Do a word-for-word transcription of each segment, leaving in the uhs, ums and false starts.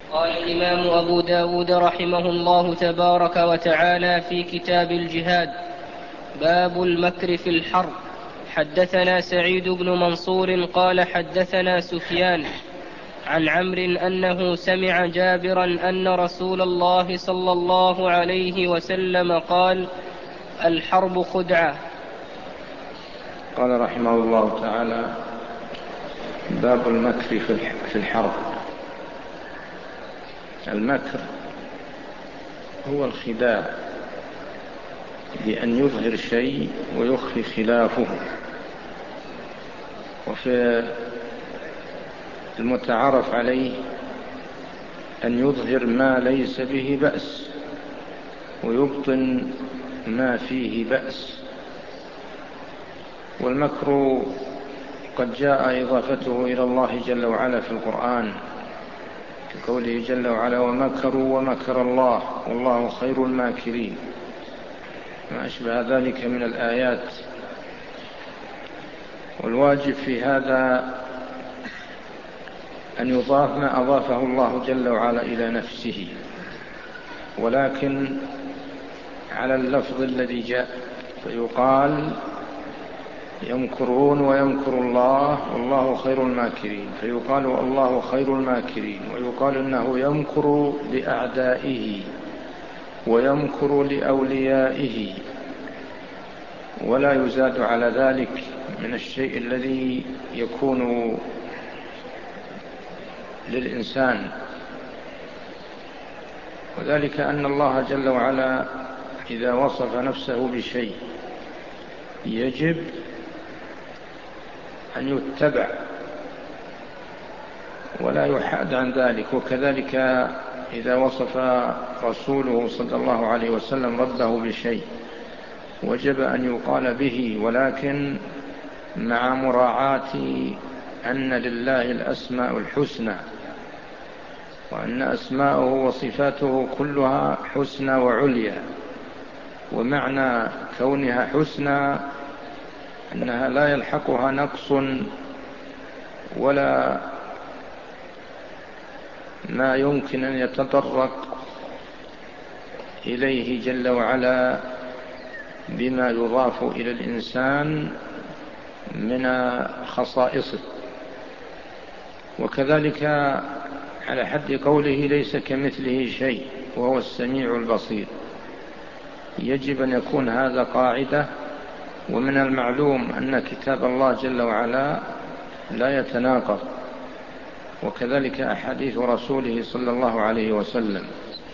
قال الإمام أبو داود رحمه الله تبارك وتعالى في كتاب الجهاد: باب المكر في الحرب. حدثنا سعيد بن منصور قال حدثنا سفيان عن عمرو أنه سمع جابرا أن رسول الله صلى الله عليه وسلم قال: الحرب خدعة. قال رحمه الله تعالى: باب المكر في الحرب. المكر هو الخداع بأن يظهر شيء ويخفي خلافه، وفي المتعارف عليه أن يظهر ما ليس به بأس ويبطن ما فيه بأس. والمكر قد جاء إضافته إلى الله جل وعلا في القرآن، في قوله جل وعلا: ومكروا ومكر الله والله خير الماكرين، ما أشبه ذلك من الآيات. والواجب في هذا أن يضاف ما أضافه الله جل وعلا إلى نفسه، ولكن على اللفظ الذي جاء، فيقال: يمكرون ويمكر الله والله خير الماكرين، فيقال الله خير الماكرين، ويقال إنه يمكر لأعدائه ويمكر لأوليائه، ولا يزاد على ذلك من الشيء الذي يكون للإنسان. وذلك أن الله جل وعلا إذا وصف نفسه بشيء يجب أن يتبع ولا يحاد عن ذلك، وكذلك إذا وصف رسوله صلى الله عليه وسلم ربه بشيء وجب أن يقال به، ولكن مع مراعاة أن لله الأسماء الحسنى، وأن أسماءه وصفاته كلها حسنى وعليا، ومعنى كونها حسنى أنها لا يلحقها نقص ولا ما يمكن أن يتطرق إليه جل وعلا بما يضاف إلى الإنسان من خصائصه. وكذلك على حد قوله: ليس كمثله شيء وهو السميع البصير. يجب أن يكون هذا قاعدة. ومن المعلوم أن كتاب الله جل وعلا لا يتناقض، وكذلك أحاديث رسوله صلى الله عليه وسلم.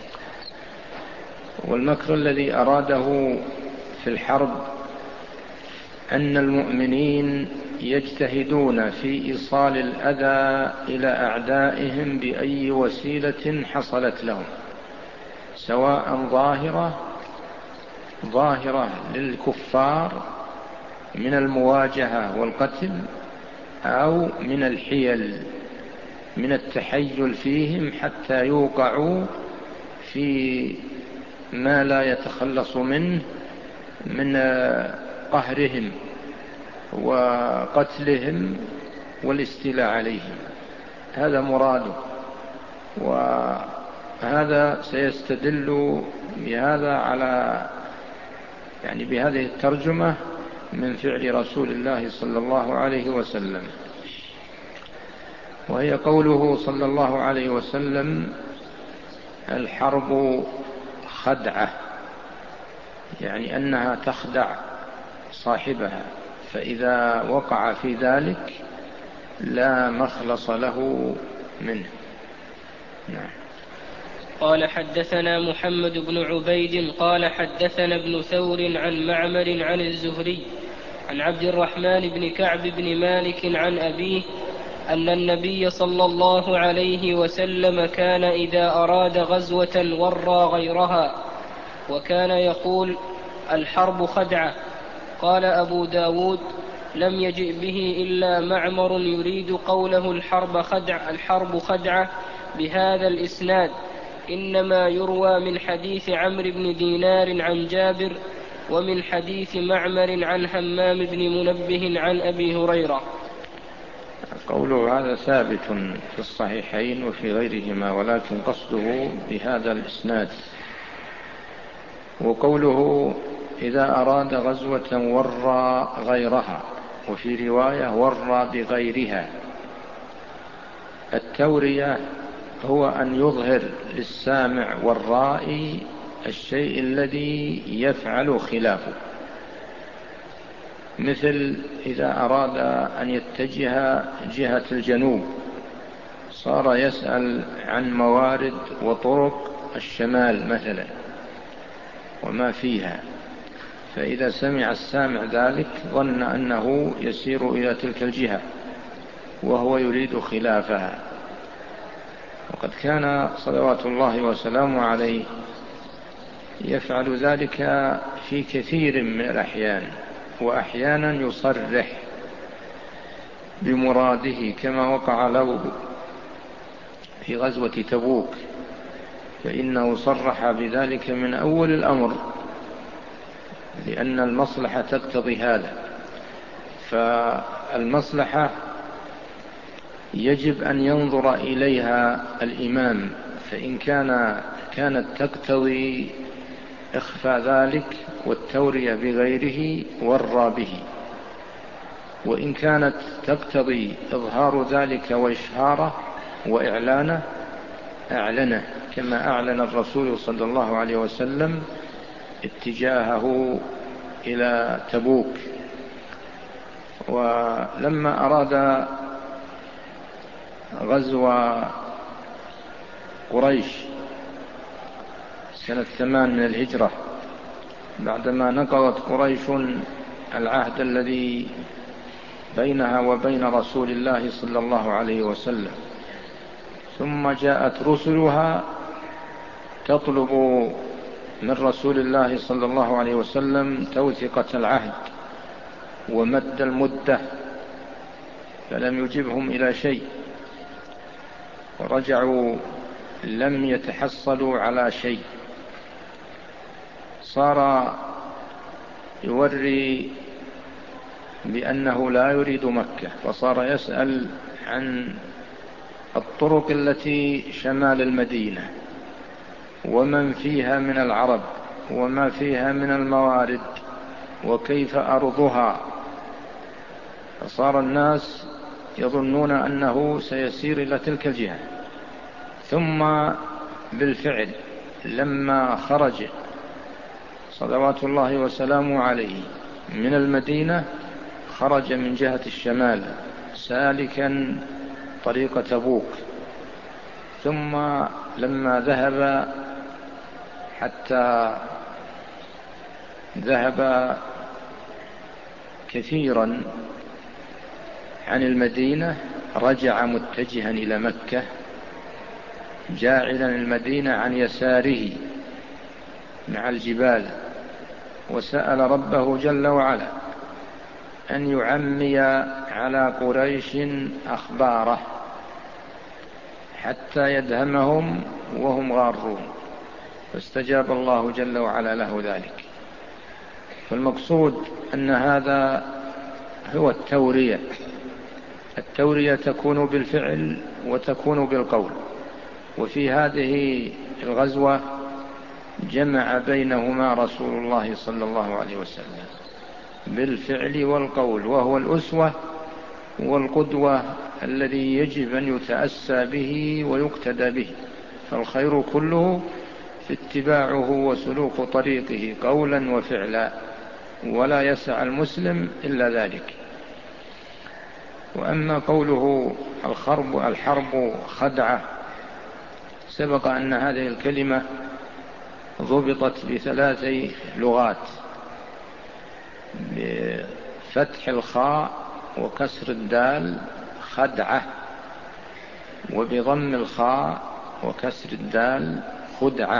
والمكر الذي أراده في الحرب أن المؤمنين يجتهدون في إيصال الأذى إلى أعدائهم بأي وسيلة حصلت لهم، سواء ظاهرة ظاهرة للكفار من المواجهة والقتل، أو من الحيل من التحيل فيهم حتى يوقعوا في ما لا يتخلص منه من قهرهم وقتلهم والاستيلاء عليهم. هذا مراده، وهذا سيستدل بهذا على يعني بهذه الترجمة من فعل رسول الله صلى الله عليه وسلم، وهي قوله صلى الله عليه وسلم: الحرب خدعة، يعني أنها تخدع صاحبها، فإذا وقع في ذلك لا مخلص له منه. نعم. قال حدثنا محمد بن عبيد قال حدثنا ابن ثور عن معمر عن الزهري عن عبد الرحمن بن كعب بن مالك عن أبيه أن النبي صلى الله عليه وسلم كان إذا أراد غزوة ورى غيرها، وكان يقول: الحرب خدعة. قال أبو داود: لم يجئ به إلا معمر يريد قوله الحرب خدعة, الحرب خدعة بهذا الإسناد، إنما يروى من حديث عمرو بن دينار عن جابر، ومن حديث معمر عن همام بن منبه عن أبي هريرة. قوله هذا ثابت في الصحيحين وفي غيرهما، ولكن قصده بهذا الإسناد. وقوله إذا أراد غزوة ورى غيرها، وفي رواية ورى بغيرها. التورية هو أن يظهر للسامع والرائي الشيء الذي يفعل خلافه، مثل إذا أراد أن يتجه جهة الجنوب صار يسأل عن موارد وطرق الشمال مثلا وما فيها، فإذا سمع السامع ذلك ظن أنه يسير إلى تلك الجهة وهو يريد خلافها. وقد كان صلوات الله وسلامه عليه يفعل ذلك في كثير من الأحيان، وأحيانا يصرح بمراده كما وقع له في غزوة تبوك، فإنه صرح بذلك من أول الأمر لأن المصلحة تقتضي هذا. فالمصلحة يجب أن ينظر إليها الإمام، فإن كان كانت تقتضي إخفاء ذلك والتورية بغيره ورى به، وإن كانت تقتضي إظهار ذلك وإشهاره وإعلانه أعلنه، كما أعلن الرسول صلى الله عليه وسلم اتجاهه إلى تبوك. ولما أراد غزو قريش سنة ثمان من الهجرة، بعدما نقضت قريش العهد الذي بينها وبين رسول الله صلى الله عليه وسلم، ثم جاءت رسلها تطلب من رسول الله صلى الله عليه وسلم توثيقة العهد ومد المدة، فلم يجبهم إلى شيء، ورجعوا لم يتحصلوا على شيء. صار يوري بأنه لا يريد مكة، وصار يسأل عن الطرق التي شمال المدينة ومن فيها من العرب وما فيها من الموارد وكيف أرضها. فصار الناس يظنون أنه سيسير إلى تلك الجهة. ثم بالفعل لما خرج صلوات الله وسلامه عليه من المدينة خرج من جهة الشمال سالكا طريق تبوك، ثم لما ذهب حتى ذهب كثيرا عن المدينة رجع متجها إلى مكة جاعلا المدينة عن يساره مع الجبال، وسأل ربه جل وعلا أن يعمي على قريش أخباره حتى يدهمهم وهم غارون، فاستجاب الله جل وعلا له ذلك. فالمقصود أن هذا هو التورية. التورية تكون بالفعل وتكون بالقول، وفي هذه الغزوة جمع بينهما رسول الله صلى الله عليه وسلم بالفعل والقول، وهو الأسوة والقدوة الذي يجب أن يتأسى به ويقتدى به، فالخير كله في اتباعه وسلوك طريقه قولا وفعلا، ولا يسع المسلم إلا ذلك. وأما قوله الحرب الحرب خدعة، سبق أن هذه الكلمة ضبطت بثلاث لغات: بفتح الخاء وكسر الدال خدعة، وبضم الخاء وكسر الدال خدعة،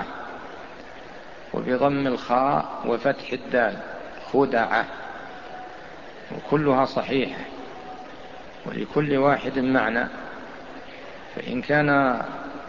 وبضم الخاء وفتح الدال خدعة، وكلها صحيحة ولكل واحد معنى. فإن كان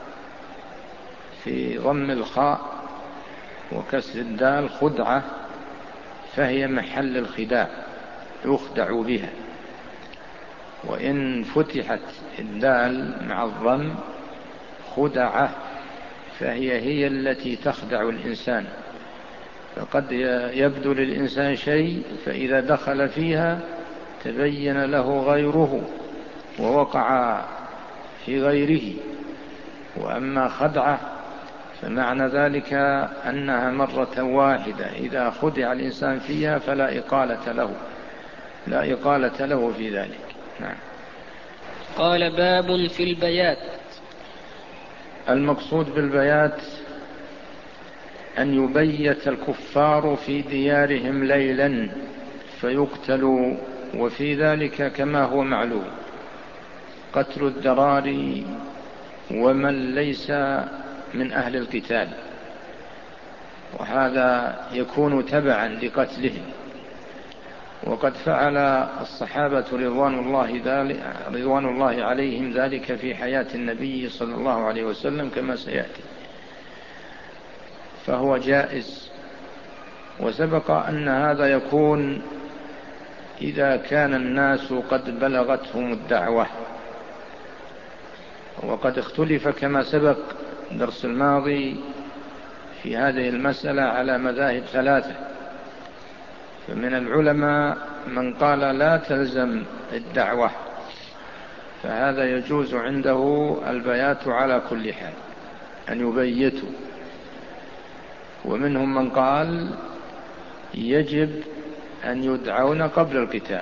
في ضم الخاء وكسر الدال خدعة فهي محل الخداع يخدع بها، وإن فتحت الدال مع الضم خدعة، فهي هي التي تخدع الإنسان. فقد يبدو للإنسان شيء، فإذا دخل فيها تبين له غيره ووقع في غيره. وأما خدعة فمعنى ذلك أنها مرة واحدة، إذا خدع الإنسان فيها فلا إقالة له، لا إقالة له في ذلك. نعم. قال: باب في البيات. المقصود بالبيات أن يبيت الكفار في ديارهم ليلا فيقتلوا، وفي ذلك كما هو معلوم قتل الذراري ومن ليس من أهل القتال، وهذا يكون تبعا لقتلهم. وقد فعل الصحابة رضوان الله, رضوان الله عليهم ذلك في حياة النبي صلى الله عليه وسلم كما سيأتي، فهو جائز. وسبق أن هذا يكون إذا كان الناس قد بلغتهم الدعوة. وقد اختلف كما سبق درس الماضي في هذه المسألة على مذاهب ثلاثة، فمن العلماء من قال لا تلزم الدعوة، فهذا يجوز عنده البيات على كل حال، أن يبيتوا. ومنهم من قال يجب أن يدعون قبل القتال،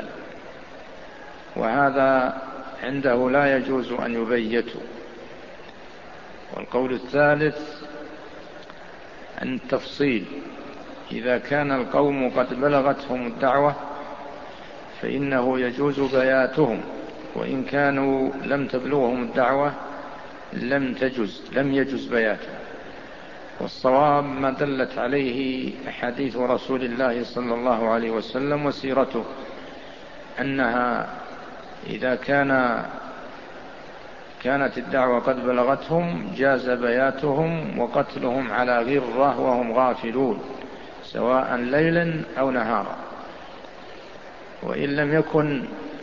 وهذا عنده لا يجوز أن يبيتوا. والقول الثالث أن التفصيل، إذا كان القوم قد بلغتهم الدعوة فإنه يجوز بياتهم، وإن كانوا لم تبلغهم الدعوة لم تجز لم يجز بياتهم. والصواب ما دلت عليه أحاديث رسول الله صلى الله عليه وسلم وسيرته، أنها إذا كان كانت الدعوة قد بلغتهم جاز بياتهم وقتلهم على غرة وهم غافلون، سواء ليلا أو نهارا. وإن لم يكن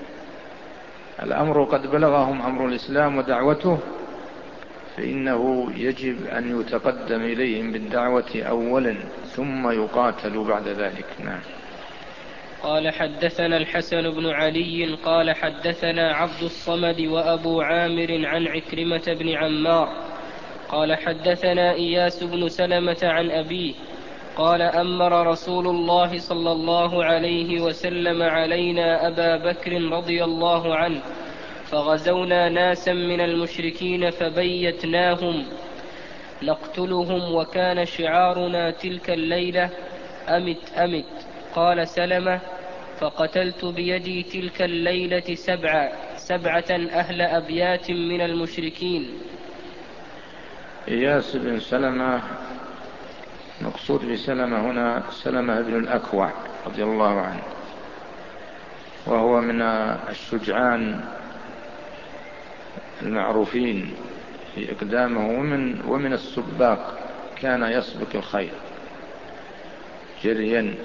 الأمر قد بلغهم أمر الإسلام ودعوته فإنه يجب أن يتقدم إليهم بالدعوة أولا ثم يقاتلوا بعد ذلك. نعم. قال: حدثنا الحسن بن علي قال حدثنا عبد الصمد وأبو عامر عن عكرمة بن عمار قال حدثنا إياس بن سلمة عن أبيه قال: أمر رسول الله صلى الله عليه وسلم علينا أبا بكر رضي الله عنه، فغزونا ناسا من المشركين فبيتناهم نقتلهم، وكان شعارنا تلك الليلة أمت أمت. قال سلمة: فقتلت بيدي تلك الليلة سبعة, سبعة أهل أبيات من المشركين. إياس بن سلمة، مقصود بسلمة هنا سلمة بن الأكوع رضي الله عنه، وهو من الشجعان المعروفين في إقدامه، ومن, ومن السباق، كان يسبق الخير جريا،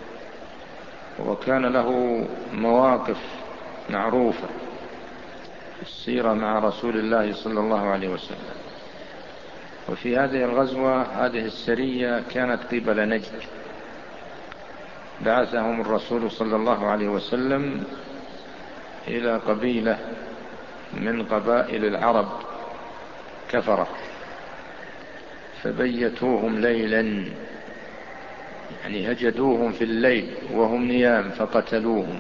وكان له مواقف معروفة في السيرة مع رسول الله صلى الله عليه وسلم. وفي هذه الغزوة، هذه السرية كانت قبل نجد، بعثهم الرسول صلى الله عليه وسلم إلى قبيلة من قبائل العرب كفرة، فبيتوهم ليلا، يعني هجدوهم في الليل وهم نيام فقتلوهم.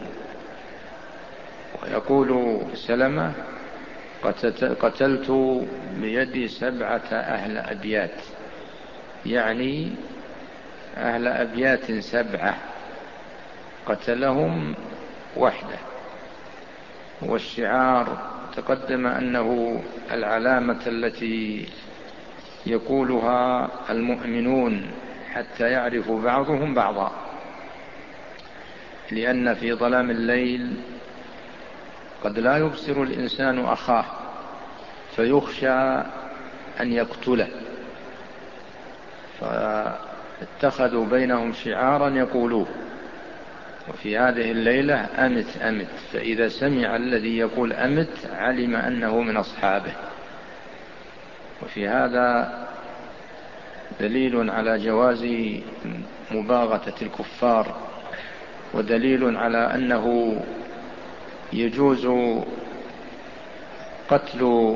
ويقول سلمة: قتلت بيدي سبعة أهل أبيات، يعني أهل أبيات سبعة قتلهم وحده. والشعار تقدم أنه العلامة التي يقولها المؤمنون حتى يعرف بعضهم بعضا، لأن في ظلام الليل قد لا يبصر الإنسان أخاه فيخشى أن يقتله، فاتخذوا بينهم شعارا يقولوه. وفي هذه الليلة أمت أمت، فإذا سمع الذي يقول أمت علم أنه من أصحابه. وفي هذا دليل على جواز مباغتة الكفار، ودليل على أنه يجوز قتل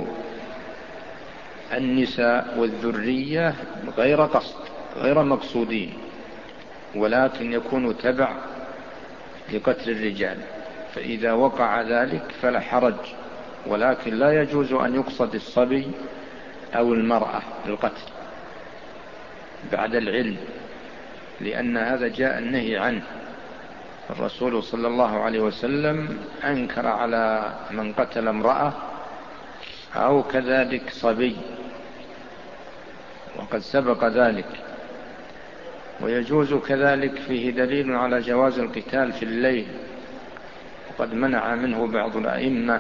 النساء والذرية غير قصد، غير مقصودين، ولكن يكون تبع لقتل الرجال، فإذا وقع ذلك فلا حرج، ولكن لا يجوز أن يقصد الصبي أو المرأة بالقتل بعد العلم، لأن هذا جاء النهي عنه. الرسول صلى الله عليه وسلم أنكر على من قتل امرأة أو كذلك صبي، وقد سبق ذلك. ويجوز كذلك، فيه دليل على جواز القتال في الليل، وقد منع منه بعض الأئمة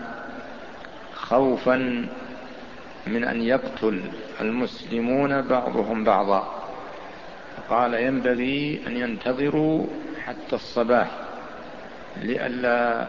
خوفا من أن يقتل المسلمون بعضهم بعضا، قال ينبغي أن ينتظروا حتى الصباح لئلا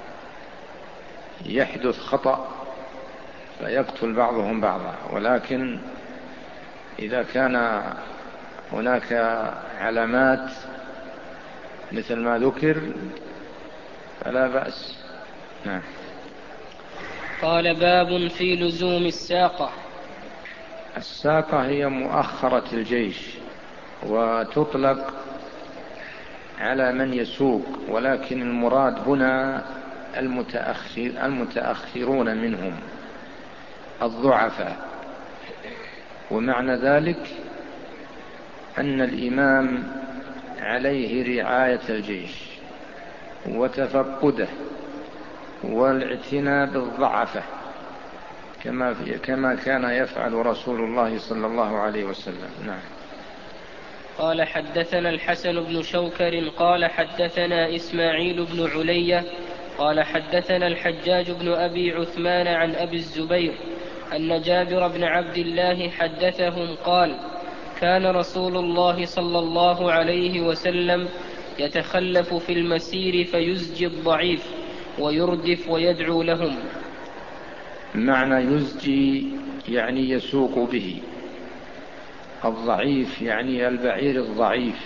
يحدث خطأ فيقتل بعضهم بعضا. ولكن إذا كان هناك علامات مثل ما ذكر فلا بأس. نعم. قال باب في لزوم الساقة. الساقة هي مؤخرة الجيش، وتطلق على من يسوق، ولكن المراد هنا المتأخر المتأخرون منهم الضعفاء. ومعنى ذلك أن الإمام عليه رعاية الجيش وتفقده والاعتناء بالضعفة، كما كما كان يفعل رسول الله صلى الله عليه وسلم. نعم. قال حدثنا الحسن بن شوكر قال حدثنا إسماعيل بن علية قال حدثنا الحجاج بن أبي عثمان عن أبي الزبير أن جابر بن عبد الله حدثهم قال: كان رسول الله صلى الله عليه وسلم يتخلف في المسير فيزجي الضعيف ويردف ويدعو لهم. معنى يزجي يعني يسوق به، الضعيف يعني البعير الضعيف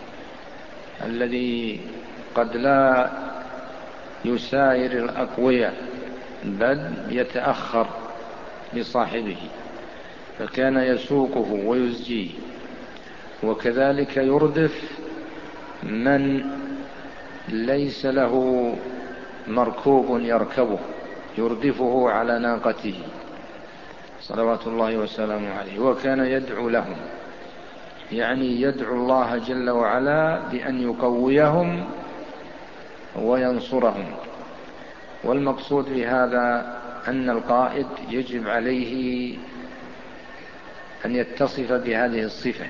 الذي قد لا يساير الأقوياء بل يتأخر لصاحبه، فكان يسوقه ويزجيه. وكذلك يردف من ليس له مركوب يركبه، يردفه على ناقته صلوات الله وسلامه عليه. وكان يدعو لهم، يعني يدعو الله جل وعلا بأن يقويهم وينصرهم. والمقصود بهذا أن القائد يجب عليه أن يتصف بهذه الصفة،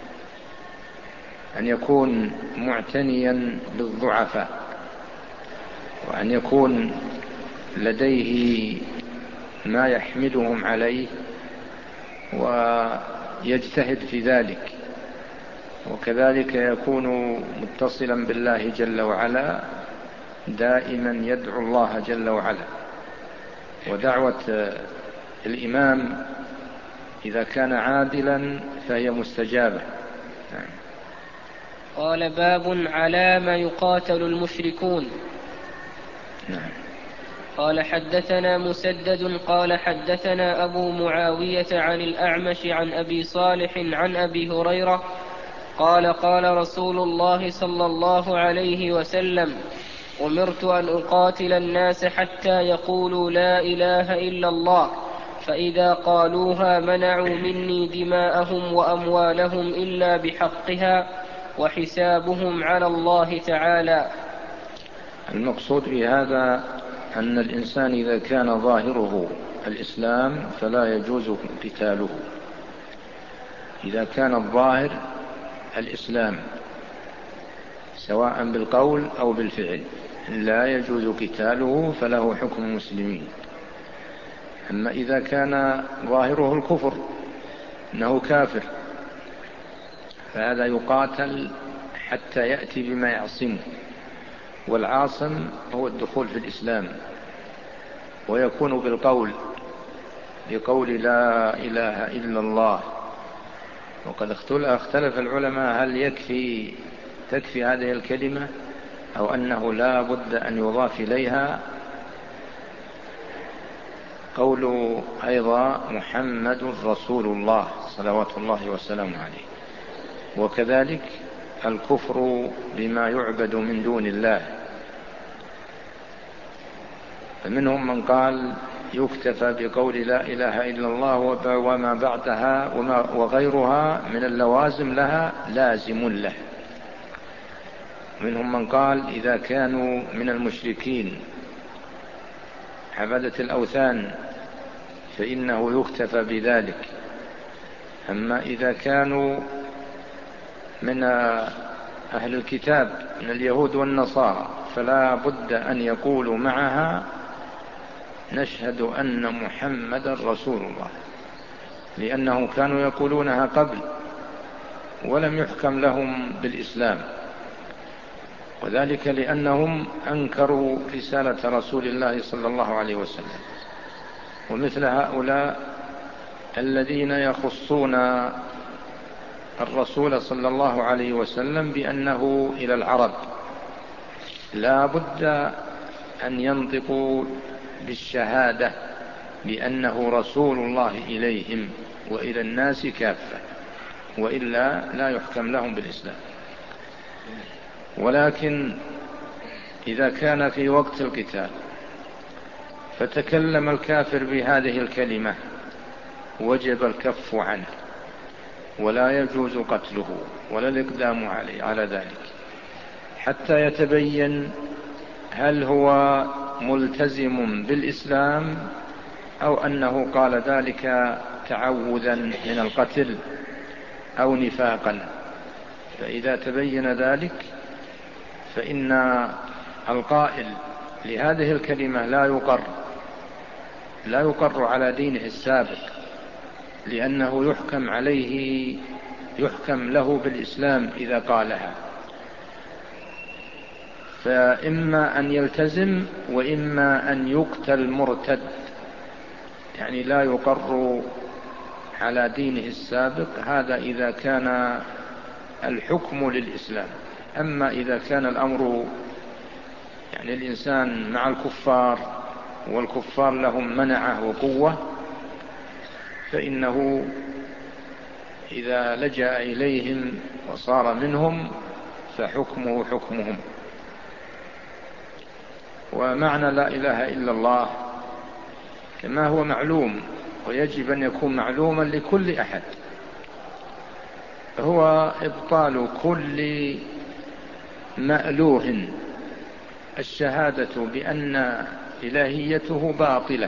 أن يكون معتنيا بالضعفاء، وأن يكون لديه ما يحملهم عليه ويجتهد في ذلك، وكذلك يكون متصلا بالله جل وعلا، دائما يدعو الله جل وعلا. ودعوة الإمام إذا كان عادلا فهي مستجابة. قال باب على ما يقاتل المشركون. نعم. قال حدثنا مسدد قال حدثنا أبو معاوية عن الأعمش عن أبي صالح عن أبي هريرة قال قال رسول الله صلى الله عليه وسلم: أمرت أن أقاتل الناس حتى يقولوا لا إله إلا الله، فإذا قالوها منعوا مني دماءهم وأموالهم إلا بحقها وحسابهم على الله تعالى. المقصود بهذا أن الإنسان إذا كان ظاهره الإسلام فلا يجوز قتاله. إذا كان الظاهر الإسلام سواء بالقول أو بالفعل لا يجوز قتاله، فله حكم المسلمين. أما إذا كان ظاهره الكفر أنه كافر فهذا يقاتل حتى يأتي بما يعصمه، والعاصم هو الدخول في الإسلام، ويكون بالقول، بقول لا إله إلا الله. وقد اختلف العلماء هل يكفي تكفي هذه الكلمة أو أنه لا بد أن يضاف إليها قول أيضا محمد رسول الله صلوات الله وسلامه عليه. وكذلك الكفر بما يعبد من دون الله، فمنهم من قال يكتفى بقول لا إله إلا الله وما بعدها وغيرها من اللوازم لها لازم له. منهم من قال إذا كانوا من المشركين عبادة الأوثان فإنه يكتفى بذلك. أما إذا كانوا من أهل الكتاب من اليهود والنصارى فلا بد أن يقولوا معها نشهد أن محمد رسول الله، لأنهم كانوا يقولونها قبل ولم يحكم لهم بالإسلام، وذلك لأنهم أنكروا رسالة رسول الله صلى الله عليه وسلم. ومثل هؤلاء الذين يخصون الرسول صلى الله عليه وسلم بأنه إلى العرب لا بد أن ينطقوا بالشهادة بأنه رسول الله إليهم وإلى الناس كافة، وإلا لا يحكم لهم بالإسلام. ولكن إذا كان في وقت القتال فتكلم الكافر بهذه الكلمة وجب الكف عنه، ولا يجوز قتله ولا الإقدام عليه على ذلك حتى يتبين هل هو ملتزم بالإسلام أو أنه قال ذلك تعوذا من القتل أو نفاقا. فإذا تبين ذلك فإن القائل لهذه الكلمة لا يقر لا يقر على دينه السابق، لأنه يحكم عليه يحكم له بالإسلام إذا قالها. فإما أن يلتزم وإما أن يقتل مرتد، يعني لا يقر على دينه السابق. هذا إذا كان الحكم للإسلام. أما إذا كان الأمر يعني الإنسان مع الكفار والكفار لهم منعة وقوة، فإنه إذا لجأ إليهم وصار منهم فحكمه حكمهم. ومعنى لا إله إلا الله كما هو معلوم ويجب أن يكون معلوما لكل أحد، هو إبطال كل مألوه، الشهادة بأن إلهيته باطلة،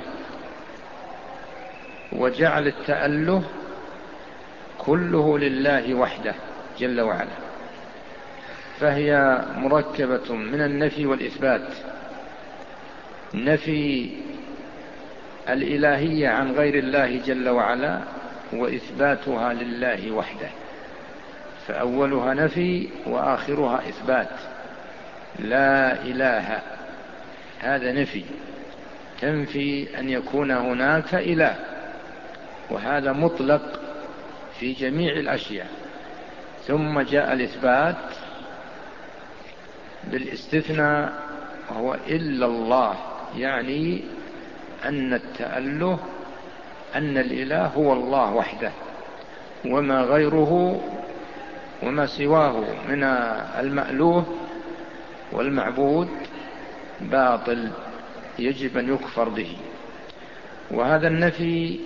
وجعل التأله كله لله وحده جل وعلا. فهي مركبة من النفي والإثبات، نفي الإلهية عن غير الله جل وعلا وإثباتها لله وحده. فأولها نفي وآخرها إثبات. لا إله هذا نفي، تنفي أن يكون هناك إله، وهذا مطلق في جميع الأشياء. ثم جاء الإثبات بالاستثناء وهو إلا الله، يعني أن التأله أن الإله هو الله وحده، وما غيره وما سواه من المألوه والمعبود باطل يجب أن يكفر به. وهذا النفي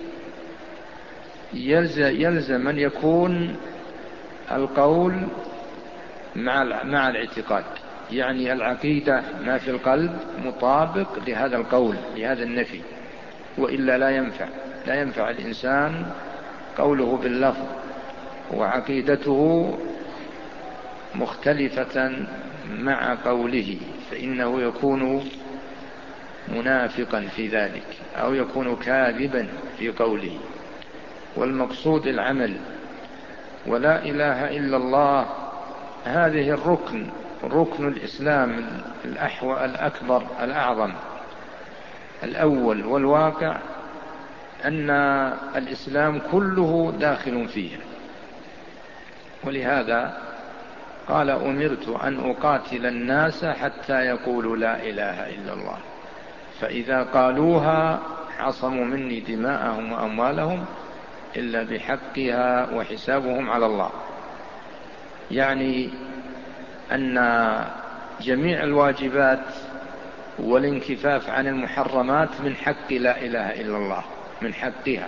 يلزم أن يكون القول مع مع الاعتقاد، يعني العقيدة ما في القلب مطابق لهذا القول لهذا النفي، وإلا لا ينفع لا ينفع الإنسان قوله باللفظ وعقيدته مختلفة مع قوله، فإنه يكون منافقا في ذلك أو يكون كاذبا في قوله. والمقصود العمل. ولا إله إلا الله هذه الركن ركن الإسلام الأحوى الأكبر الأعظم الأول والواقع أن الإسلام كله داخل فيه. ولهذا قال أمرت أن أقاتل الناس حتى يقولوا لا إله إلا الله، فإذا قالوها عصموا مني دماءهم وأموالهم إلا بحقها وحسابهم على الله. يعني أن جميع الواجبات والانكفاف عن المحرمات من حق لا إله إلا الله، من حقها.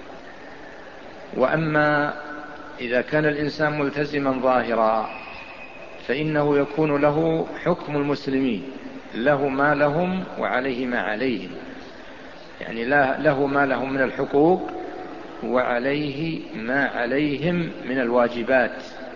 وأما إذا كان الإنسان ملتزما ظاهرا فإنه يكون له حكم المسلمين، له ما لهم وعليه ما عليهم، يعني له ما لهم من الحقوق وعليه ما عليهم من الواجبات.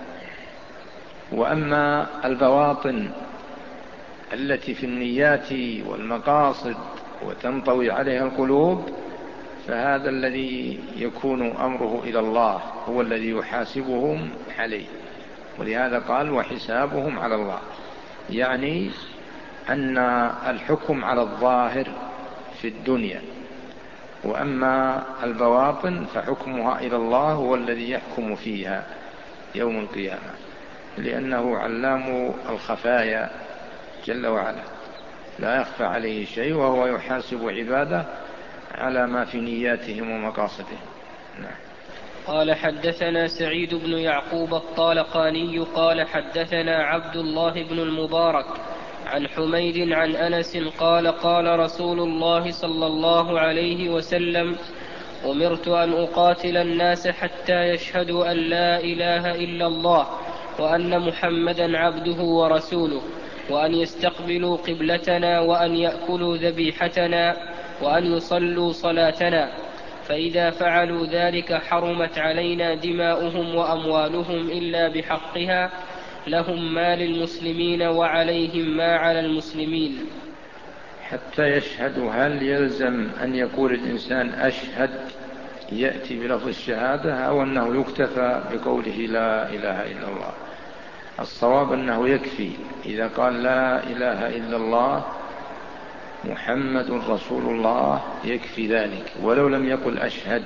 وأما البواطن التي في النيات والمقاصد وتنطوي عليها القلوب فهذا الذي يكون أمره إلى الله، هو الذي يحاسبهم عليه. ولهذا قال وحسابهم على الله، يعني أن الحكم على الظاهر في الدنيا، وأما البواطن فحكمها إلى الله، هو الذي يحكم فيها يوم القيامة، لأنه علام الخفايا جل وعلا، لا يخفى عليه شيء، وهو يحاسب عباده على ما في نياتهم ومقاصدهم. نعم. قال حدثنا سعيد بن يعقوب الطالقاني قال حدثنا عبد الله بن المبارك عن حميد عن أنس قال قال رسول الله صلى الله عليه وسلم أمرت أن أقاتل الناس حتى يشهدوا أن لا إله إلا الله وأن محمدا عبده ورسوله، وأن يستقبلوا قبلتنا، وأن يأكلوا ذبيحتنا، وأن يصلوا صلاتنا، فإذا فعلوا ذلك حرمت علينا دماؤهم وأموالهم إلا بحقها، لهم ما للمسلمين وعليهم ما على المسلمين. حتى يشهدوا، هل يلزم أن يقول الإنسان أشهد يأتي بلفظ الشهادة، أو أنه يكتفى بقوله لا إله إلا الله؟ الصواب أنه يكفي إذا قال لا إله إلا الله محمد رسول الله، يكفي ذلك ولو لم يقل أشهد.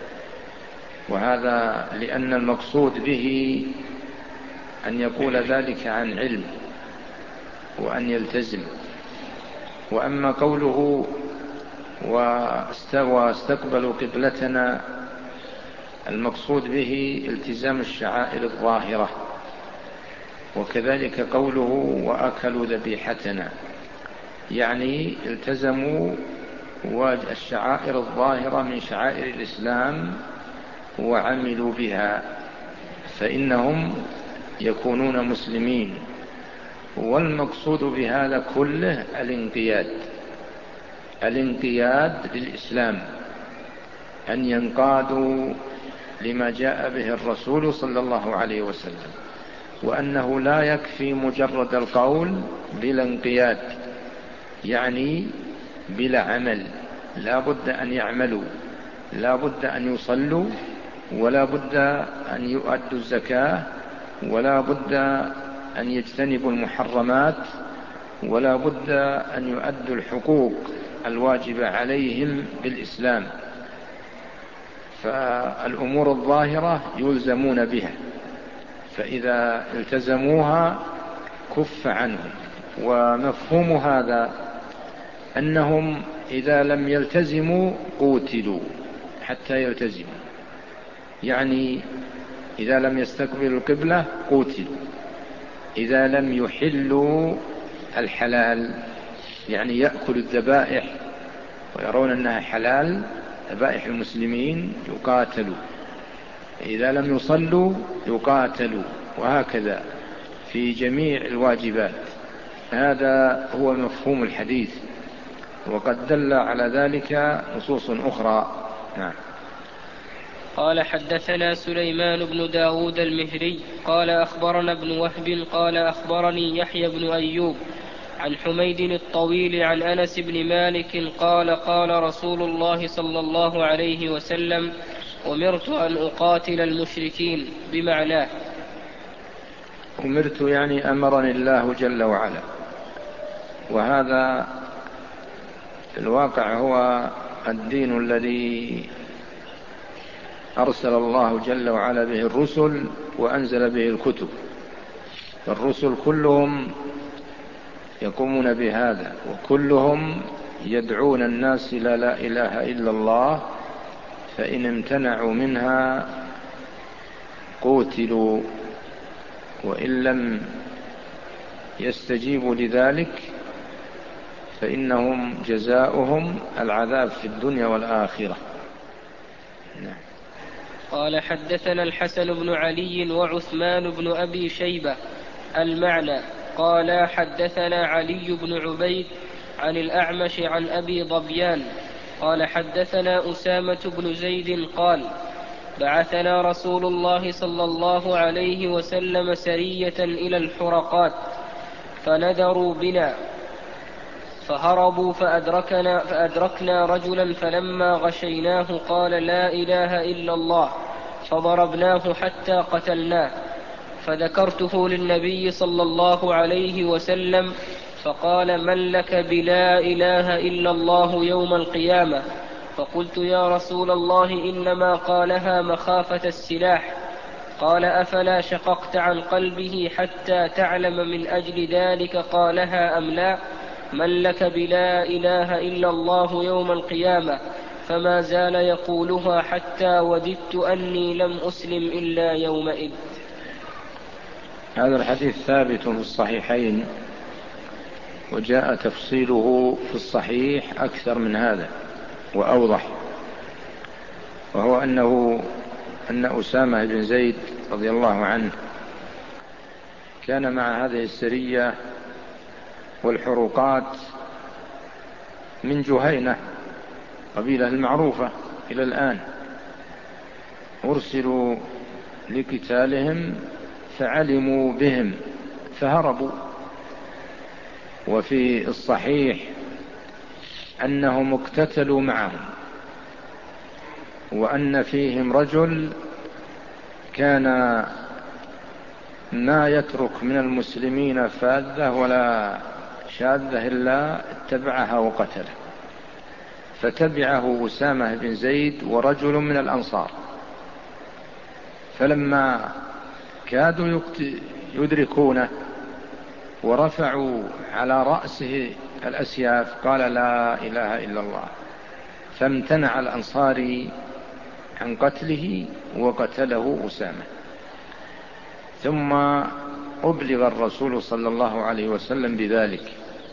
وهذا لأن المقصود به أن يقول ذلك عن علم وأن يلتزم. وأما قوله واستقبلوا قبلتنا، المقصود به التزام الشعائر الظاهرة، وكذلك قوله وأكلوا ذبيحتنا، يعني التزموا الشعائر الظاهرة من شعائر الإسلام وعملوا بها، فإنهم يكونون مسلمين. والمقصود بهذا كله الانقياد، الانقياد للإسلام، أن ينقادوا لما جاء به الرسول صلى الله عليه وسلم، وأنه لا يكفي مجرد القول بلا انقياد، يعني بلا عمل، لا بد أن يعملوا، لا بد أن يصلوا، ولا بد أن يؤدوا الزكاة، ولا بد أن يجتنبوا المحرمات، ولا بد أن يؤدوا الحقوق الواجبة عليهم بالإسلام. فالأمور الظاهرة يلزمون بها، فإذا التزموها كف عنهم. ومفهوم هذا أنهم إذا لم يلتزموا قوتلوا حتى يلتزموا، يعني إذا لم يستقبلوا القبلة قوتلوا، إذا لم يحلوا الحلال، يعني يأكلوا الذبائح ويرون أنها حلال، ذبائح المسلمين، يقاتلوا، إذا لم يصلوا يقاتلوا، وهكذا في جميع الواجبات. هذا هو مفهوم الحديث، وقد دل على ذلك نصوص أخرى. نعم. قال حدثنا سليمان بن داود المهري قال أخبرنا ابن وهب قال أخبرني يحيى بن أيوب عن حميد الطويل عن أنس بن مالك قال قال رسول الله صلى الله عليه وسلم أمرت أن أقاتل المشركين بمعناه. أمرت يعني أمرني الله جل وعلا، وهذا في الواقع هو الدين الذي أرسل الله جل وعلا به الرسل وأنزل به الكتب. فالرسل كلهم يقومون بهذا، وكلهم يدعون الناس إلى لا إله إلا الله، فإن امتنعوا منها قوتلوا، وإن لم يستجيبوا لذلك فإنهم جزاؤهم العذاب في الدنيا والآخرة. نعم. قال حدثنا الحسن بن علي وعثمان بن أبي شيبة المعنى. قال حدثنا علي بن عبيد عن الأعمش عن أبي ظبيان قال حدثنا أسامة بن زيد قال بعثنا رسول الله صلى الله عليه وسلم سرية إلى الحرقات فنذروا بنا فهربوا فأدركنا, فأدركنا رجلا فلما غشيناه قال لا إله إلا الله فضربناه حتى قتلناه، فذكرته للنبي صلى الله عليه وسلم فقال من لك بلا إله إلا الله يوم القيامة؟ فقلت يا رسول الله إنما قالها مخافة السلاح. قال أفلا شققت عن قلبه حتى تعلم من أجل ذلك قالها أم لا؟ من لك بلا إله إلا الله يوم القيامة؟ فما زال يقولها حتى وددت أني لم أسلم إلا يومئذ. هذا الحديث ثابت في الصحيحين، وجاء تفصيله في الصحيح أكثر من هذا وأوضح، وهو أنه أن أسامة بن زيد رضي الله عنه كان مع هذه السرية والحروقات من جهينة، قبيلة المعروفة إلى الآن، أرسلوا لقتالهم فعلموا بهم فهربوا. وفي الصحيح أنهم اقتتلوا معهم، وأن فيهم رجل كان ما يترك من المسلمين فاذة ولا شاذة إلا اتبعها وقتله، فتبعه أسامة بن زيد ورجل من الأنصار، فلما كادوا يدركونه ورفعوا على رأسه الأسياف قال لا إله إلا الله، فامتنع الأنصاري عن قتله وقتله أسامة. ثم أبلغ الرسول صلى الله عليه وسلم بذلك،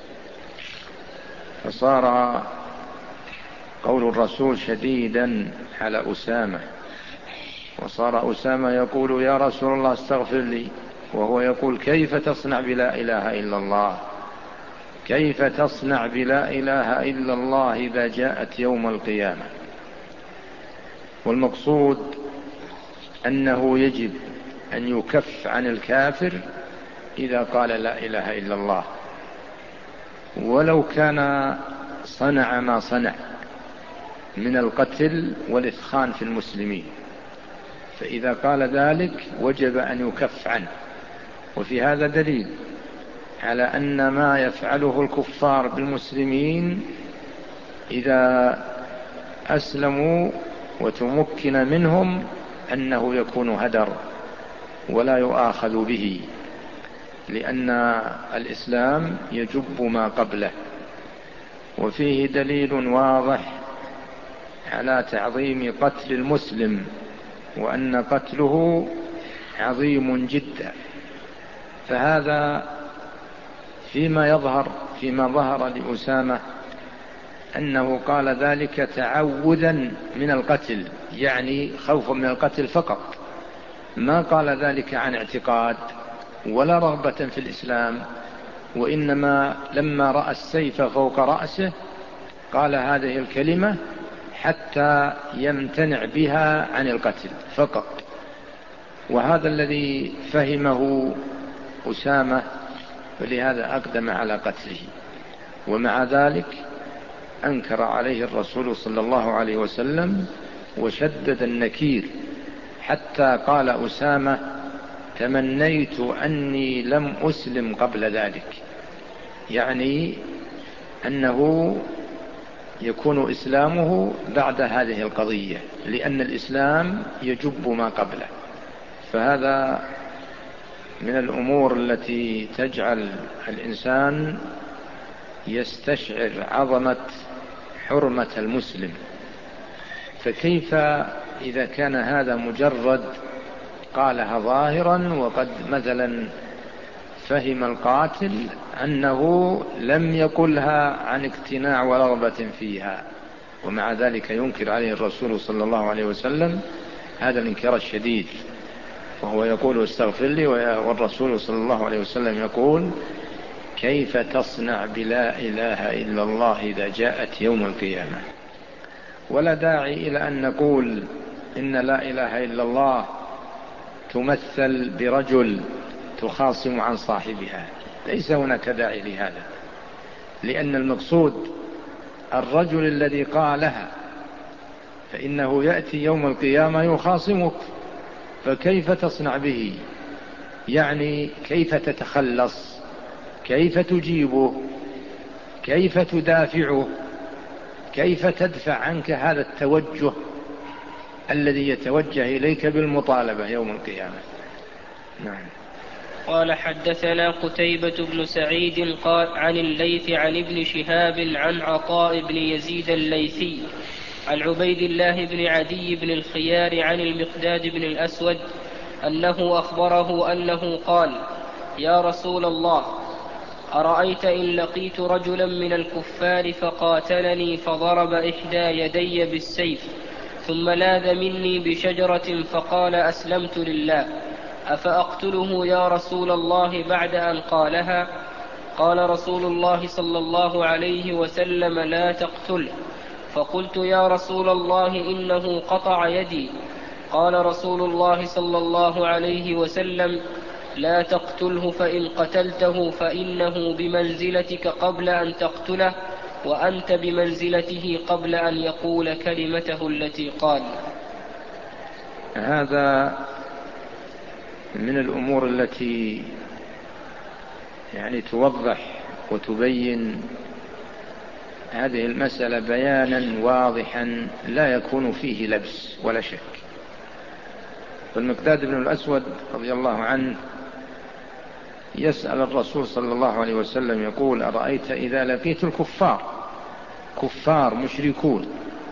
فصار قول الرسول شديدا على أسامة، وصار أسامة يقول يا رسول الله استغفر لي، وهو يقول كيف تصنع بلا إله إلا الله؟ كيف تصنع بلا إله إلا الله إذا جاءت يوم القيامة؟ والمقصود أنه يجب أن يكف عن الكافر إذا قال لا إله إلا الله، ولو كان صنع ما صنع من القتل والإثخان في المسلمين، فإذا قال ذلك وجب أن يكف عنه. وفي هذا دليل على أن ما يفعله الكفار بالمسلمين إذا أسلموا وتمكن منهم أنه يكون هدر ولا يؤاخذ به، لأن الإسلام يجب ما قبله. وفيه دليل واضح على تعظيم قتل المسلم، وأن قتله عظيم جدا. فهذا فيما يظهر فيما ظهر لأسامة أنه قال ذلك تعوذا من القتل، يعني خوفا من القتل فقط، ما قال ذلك عن اعتقاد ولا رغبة في الإسلام، وإنما لما رأى السيف فوق رأسه قال هذه الكلمة حتى يمتنع بها عن القتل فقط. وهذا الذي فهمه أسامة، فلهذا أقدم على قتله. ومع ذلك أنكر عليه الرسول صلى الله عليه وسلم وشدد النكير، حتى قال أسامة تمنيت أني لم أسلم قبل ذلك، يعني أنه يكون إسلامه بعد هذه القضية، لأن الإسلام يجب ما قبله. فهذا من الأمور التي تجعل الإنسان يستشعر عظمة حرمة المسلم. فكيف إذا كان هذا مجرد قالها ظاهرا، وقد مثلا فهم القاتل أنه لم يقلها عن اقتناع ورغبة فيها، ومع ذلك ينكر عليه الرسول صلى الله عليه وسلم هذا الانكار الشديد، وهو يقول استغفر لي، والرسول صلى الله عليه وسلم يقول كيف تصنع بلا إله إلا الله إذا جاءت يوم القيامة. ولا داعي إلى أن نقول إن لا إله إلا الله تمثل برجل تخاصم عن صاحبها، ليس هناك داعي لهذا، لأن المقصود الرجل الذي قالها، فإنه يأتي يوم القيامة يخاصمك، فكيف تصنع به؟ يعني كيف تتخلص، كيف تجيبه، كيف تدافعه، كيف تدفع عنك هذا التوجه الذي يتوجه إليك بالمطالبة يوم القيامة. نعم. قال حدثنا قتيبة بن سعيد قال عن الليث عن ابن شهاب عن عطاء بن يزيد الليثي عن عبيد الله بن عدي بن الخيار عن المقداد بن الأسود أنه أخبره أنه قال يا رسول الله أرأيت إن لقيت رجلا من الكفار فقاتلني فضرب إحدى يدي بالسيف ثم لاذ مني بشجرة فقال أسلمت لله أفأقتله يا رسول الله بعد أن قالها؟ قال رسول الله صلى الله عليه وسلم لا تقتله. فقلت يا رسول الله إنه قطع يدي. قال رسول الله صلى الله عليه وسلم لا تقتله، فإن قتلته فإنه بمنزلتك قبل أن تقتله، وأنت بمنزلته قبل أن يقول كلمته التي قال. هذا من الأمور التي يعني توضح وتبين هذه المسألة بيانا واضحا لا يكون فيه لبس ولا شك. والمقداد بن الأسود رضي الله عنه يسأل الرسول صلى الله عليه وسلم يقول أرأيت إذا لقيت الكفار، كفار مشركون،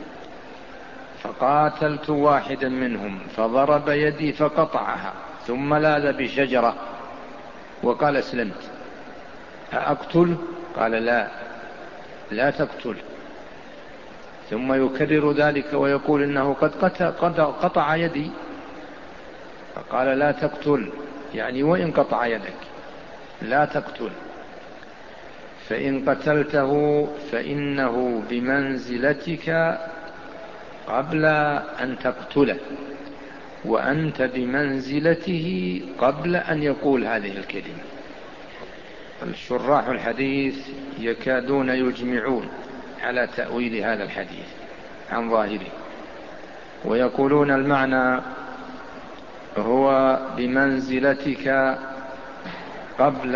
فقاتلت واحدا منهم فضرب يدي فقطعها ثم لاذ بشجرة وقال اسلمت، أقتل؟ قال لا لا تقتل. ثم يكرر ذلك ويقول إنه قد قطع يدي، فقال لا تقتل، يعني وإن قطع يدك لا تقتل، فإن قتلته فإنه بمنزلتك قبل أن تقتله، وأنت بمنزلته قبل أن يقول هذه الكلمة. الشراح الحديث يكادون يجمعون على تأويل هذا الحديث عن ظاهره، ويقولون المعنى هو بمنزلتك قبل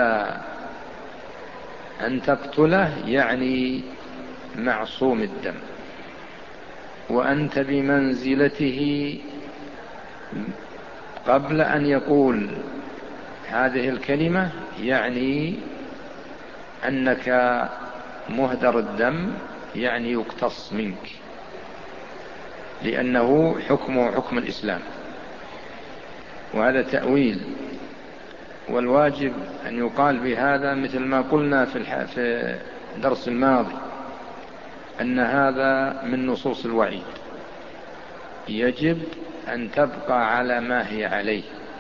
أن تقتله، يعني معصوم الدم، وأنت بمنزلته قبل أن يقول هذه الكلمة، يعني أنك مهدر الدم، يعني يقتص منك، لأنه حكمه حكم الإسلام. وهذا تأويل، والواجب أن يقال بهذا مثل ما قلنا في الدرس الماضي أن هذا من نصوص الوعيد، يجب أن تبقى على ما هي عليه،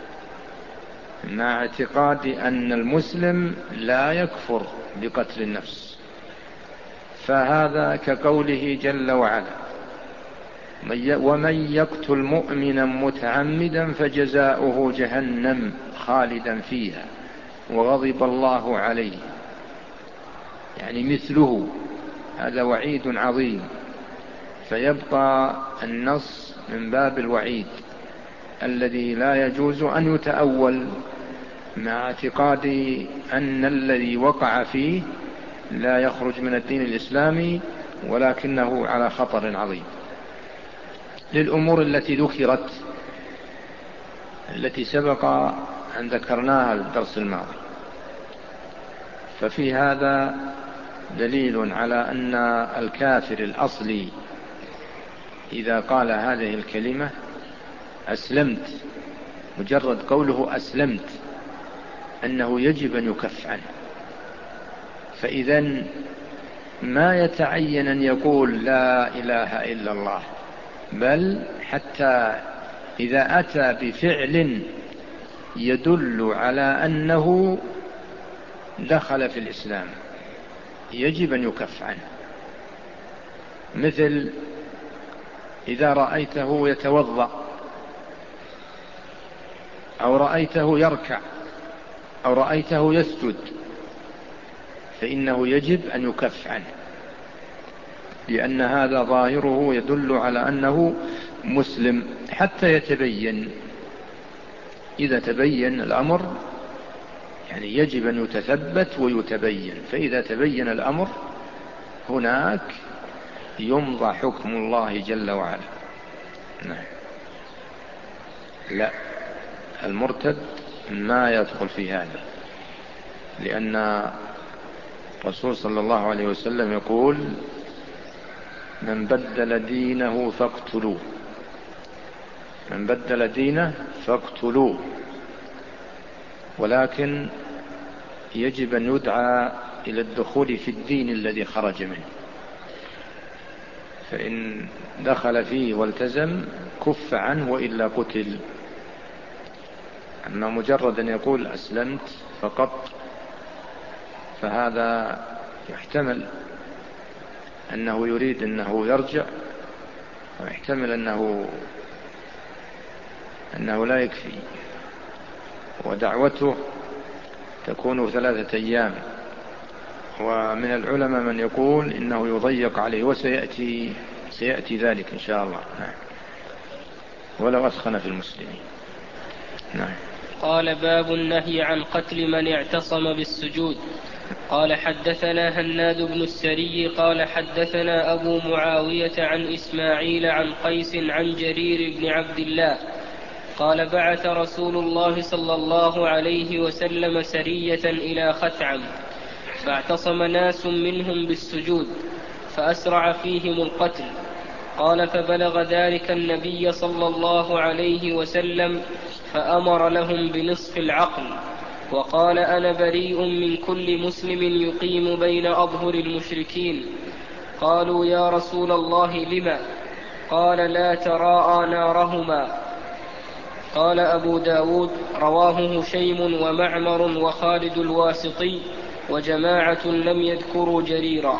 مع اعتقاد أن المسلم لا يكفر بقتل النفس. فهذا كقوله جل وعلا ومن يقتل مؤمنا متعمدا فجزاؤه جهنم خالدا فيها وغضب الله عليه، يعني مثله، هذا وعيد عظيم. فيبقى النص من باب الوعيد، الذي لا يجوز أن يتأول، مع اعتقاد أن الذي وقع فيه لا يخرج من الدين الإسلامي، ولكنه على خطر عظيم للأمور التي ذكرت، التي سبق أن ذكرناها الدرس الماضي. ففي هذا دليل على أن الكافر الأصلي إذا قال هذه الكلمة أسلمت، مجرد قوله أسلمت أنه يجب أن يكف عنه. فإذا ما يتعين أن يقول لا إله إلا الله، بل حتى إذا أتى بفعل يدل على أنه دخل في الإسلام يجب أن يكف عنه. مثل إذا رأيته يتوضأ، أو رأيته يركع، أو رأيته يسجد، فإنه يجب أن يكف عنه، لأن هذا ظاهره يدل على أنه مسلم حتى يتبين. إذا تبين الأمر يعني يجب أن يتثبت ويتبين، فإذا تبين الأمر هناك يمضى حكم الله جل وعلا. نعم. لا، المرتد ما يدخل في هذا، لأن الرسول صلى الله عليه وسلم يقول من بدل دينه فاقتلوه، من بدل دينه فاقتلوه، ولكن يجب أن يدعى إلى الدخول في الدين الذي خرج منه، فإن دخل فيه والتزم كف عنه وإلا قتل. أما مجرد أن يقول أسلمت فقط فهذا يحتمل أنه يريد أنه يرجع، ويحتمل أنه أنه لا يكفي، ودعوته تكون ثلاثة أيام. ومن العلماء من يقول إنه يضيق عليه، وسيأتي سيأتي ذلك إن شاء الله. نعم. ولو أسخن في المسلمين. نعم. قال باب النهي عن قتل من اعتصم بالسجود. قال حدثنا هناد بن السري قال حدثنا أبو معاوية عن إسماعيل عن قيس عن جرير بن عبد الله قال بعث رسول الله صلى الله عليه وسلم سرية إلى خثعم، فاعتصم ناس منهم بالسجود فأسرع فيهم القتل. قال فبلغ ذلك النبي صلى الله عليه وسلم فأمر لهم بنصف العقل، وقال أنا بريء من كل مسلم يقيم بين أظهر المشركين. قالوا يا رسول الله لما؟ قال لا تراءى نارهما. قال أبو داود رواه هشيم ومعمر وخالد الواسطي وجماعة لم يذكروا جريرا.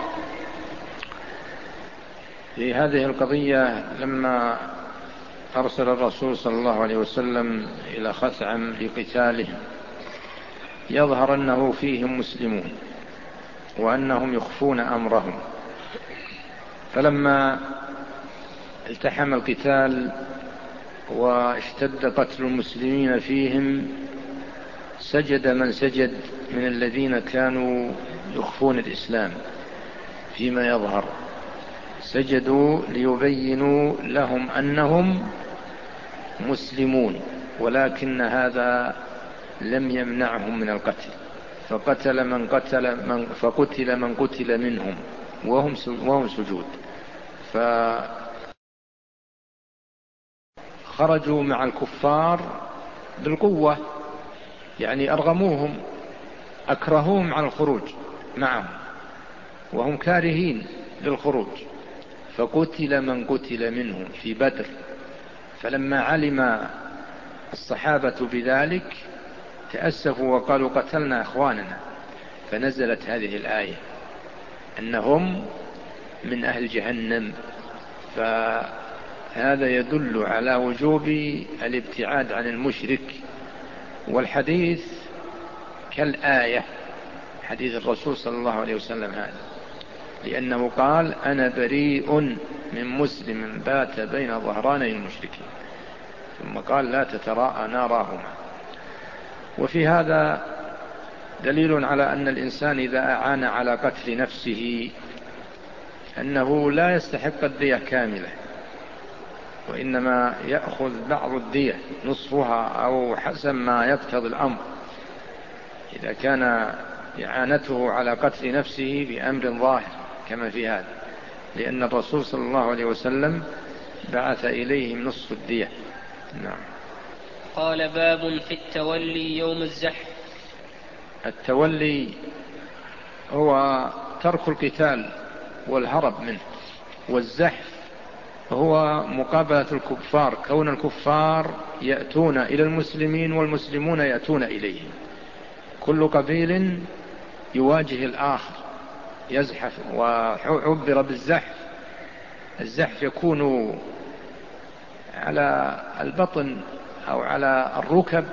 في هذه القضية لما أرسل الرسول صلى الله عليه وسلم إلى خثعم لقتاله يظهر أنه فيهم مسلمون وأنهم يخفون أمرهم، فلما التحم القتال واشتد قتل المسلمين فيهم سجد من سجد من الذين كانوا يخفون الإسلام فيما يظهر، سجدوا ليبينوا لهم أنهم مسلمون، ولكن هذا لم يمنعهم من القتل، فقتل من قتل من فقتل من قتل منهم وهم وهم سجود، فخرجوا مع الكفار بالقوة، يعني أرغموهم أكرهوهم عن الخروج معهم وهم كارهين للخروج، فقتل من قتل منهم في بدر. فلما علم الصحابة بذلك تأسفوا وقالوا قتلنا أخواننا، فنزلت هذه الآية أنهم من أهل جهنم. فهذا يدل على وجوب الابتعاد عن المشرك، والحديث كالآية حديث الرسول صلى الله عليه وسلم هذا، لأنه قال أنا بريء من مسلم بات بين ظهراني المشركين، ثم قال لا تتراءى ناراهما. وفي هذا دليل على أن الإنسان إذا أعان على قتل نفسه أنه لا يستحق الدية كاملة، وإنما يأخذ بعض الدية نصفها أو حسب ما يقتضي الأمر، إذا كان إعانته على قتل نفسه بأمر ظاهر كما في هذا، لأن الرسول صلى الله عليه وسلم بعث إليهم نصف الدية. نعم. قال باب في التولي يوم الزحف. التولي هو ترك القتال والهرب منه، والزحف هو مقابلة الكفار، كون الكفار يأتون إلى المسلمين والمسلمون يأتون إليهم، كل قبيل يواجه الآخر يزحف. وعبر بالزحف، الزحف يكون على البطن أو على الركب،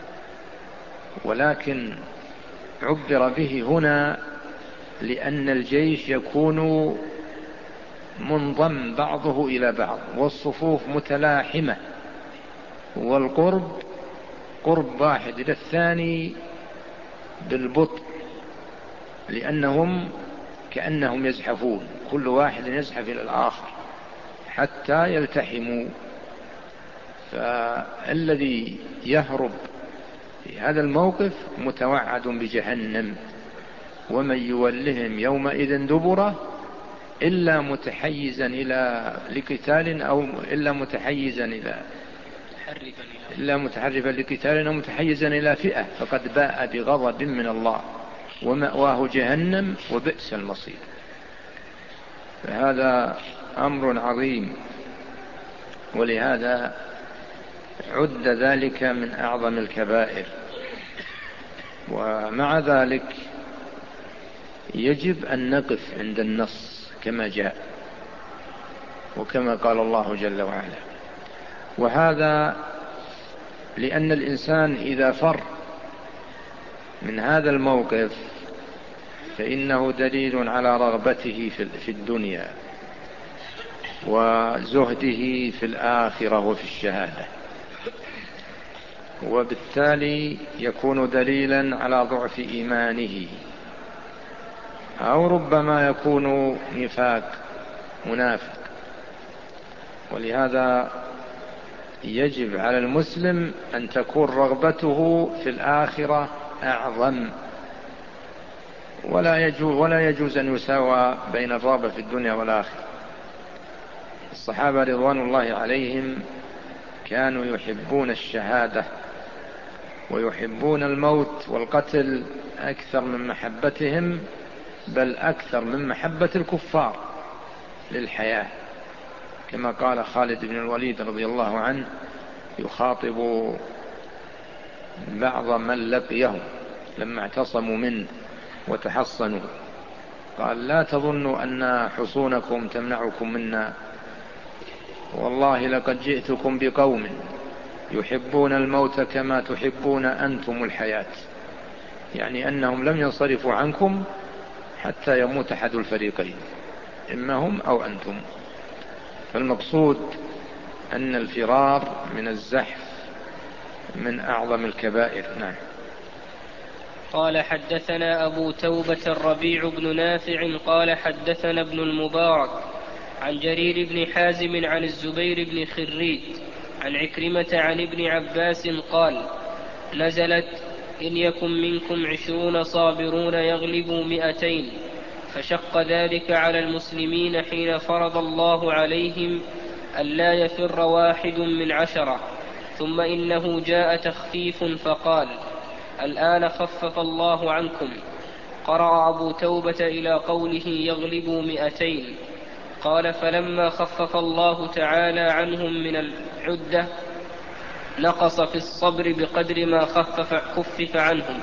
ولكن عبر به هنا لأن الجيش يكون منضم بعضه إلى بعض، والصفوف متلاحمة، والقرب قرب واحد إلى الثاني بالبطء، لأنهم كأنهم يزحفون، كل واحد يزحف إلى الآخر حتى يلتحموا. فالذي يهرب في هذا الموقف متوعد بجهنم. ومن يولهم يومئذ دبره إلا متحيزا إلى لقتال أو إلا متحيزا إلى إلا متحرفا لقتال أو متحيزا إلى فئة فقد باء بغضب من الله ومأواه جهنم وبئس المصير. فهذا أمر عظيم، ولهذا عد ذلك من أعظم الكبائر. ومع ذلك يجب أن نقف عند النص كما جاء وكما قال الله جل وعلا، وهذا لأن الإنسان إذا فر من هذا الموقف فإنه دليل على رغبته في الدنيا وزهده في الآخرة وفي الشهادة، وبالتالي يكون دليلا على ضعف إيمانه، أو ربما يكون نفاق منافق. ولهذا يجب على المسلم أن تكون رغبته في الآخرة أعظم، ولا يجوز, ولا يجوز أن يساوى بين الرغبة في الدنيا والآخرة. الصحابة رضوان الله عليهم كانوا يحبون الشهادة ويحبون الموت والقتل أكثر من محبتهم، بل أكثر من محبة الكفار للحياة، كما قال خالد بن الوليد رضي الله عنه يخاطب بعض من لقيهم لما اعتصموا منه وتحصنوا، قال لا تظنوا أن حصونكم تمنعكم منا، والله لقد جئتكم بقوم يحبون الموت كما تحبون أنتم الحياة، يعني أنهم لم ينصرفوا عنكم حتى يموت أحد الفريقين، إما هم أو أنتم. فالمقصود أن الفرار من الزحف من أعظم الكبائر. نعم. قال حدثنا أبو توبة الربيع بن نافع قال حدثنا ابن المبارك عن جرير بن حازم عن الزبير بن خريت عن عكرمة عن ابن عباس قال نزلت إن يكن منكم عشرون صابرون يغلبوا مئتين، فشق ذلك على المسلمين حين فرض الله عليهم ألا يفر واحد من عشرة، ثم إنه جاء تخفيف فقال الآن خفف الله عنكم. قرأ أبو توبة إلى قوله يغلبوا مئتين، قال فلما خفف الله تعالى عنهم من العدة نقص في الصبر بقدر ما خفف, خفف عنهم.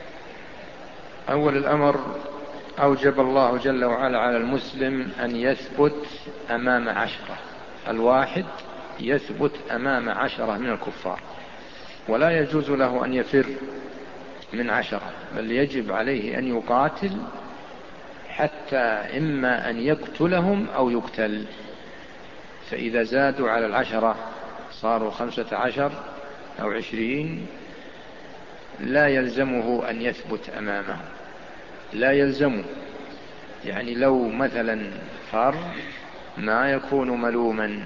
أول الأمر أوجب الله جل وعلا على المسلم أن يثبت أمام عشرة، الواحد يثبت أمام عشرة من الكفار، ولا يجوز له أن يفر من عشرة، بل يجب عليه أن يقاتل حتى إما أن يقتلهم أو يقتل. فإذا زادوا على العشرة صاروا خمسة عشر أو عشرين لا يلزمه أن يثبت أمامه، لا يلزمه. يعني لو مثلا فر ما يكون ملوما،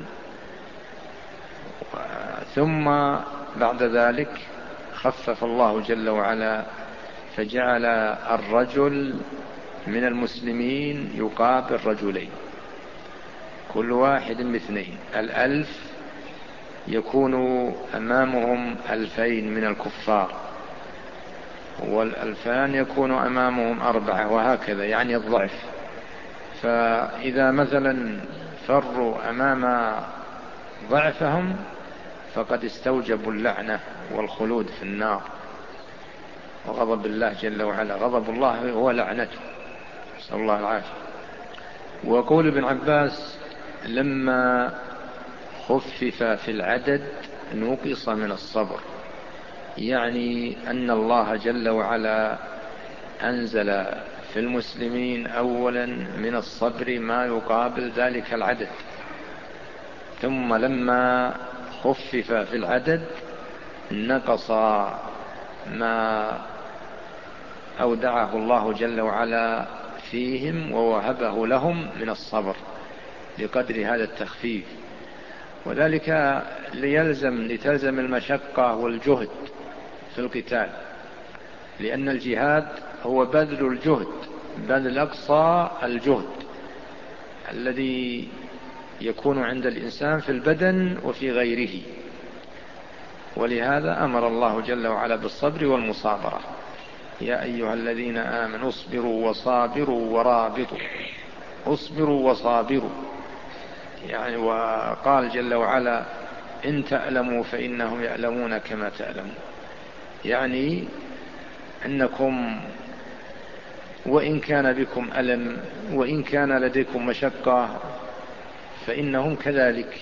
ثم بعد ذلك خفف الله جل وعلا فجعل الرجل من المسلمين يقابل رجلين، كل واحد باثنين، الألف يكون أمامهم ألفين من الكفار، والألفان يكون أمامهم أربعة، وهكذا يعني الضعف. فإذا مثلا فروا أمام ضعفهم فقد استوجبوا اللعنة والخلود في النار وغضب الله جل وعلا. غضب الله هو لعنته، نسأل الله العافية. وقول ابن عباس لما خفف في العدد نقص من الصبر، يعني أن الله جل وعلا أنزل في المسلمين أولا من الصبر ما يقابل ذلك العدد، ثم لما خفف في العدد نقص ما أودعه الله جل وعلا فيهم ووهبه لهم من الصبر بقدر هذا التخفيف. وذلك ليلزم لتلزم المشقة والجهد في القتال، لأن الجهاد هو بذل الجهد، بذل أقصى الجهد الذي يكون عند الإنسان في البدن وفي غيره. ولهذا أمر الله جل وعلا بالصبر والمصابرة: يا أيها الذين آمنوا اصبروا وصابروا ورابطوا. اصبروا وصابروا يعني، وقال جل وعلا: إن تألموا فإنهم يألمون كما تألمون، يعني أنكم وإن كان بكم ألم وإن كان لديكم مشقة فإنهم كذلك،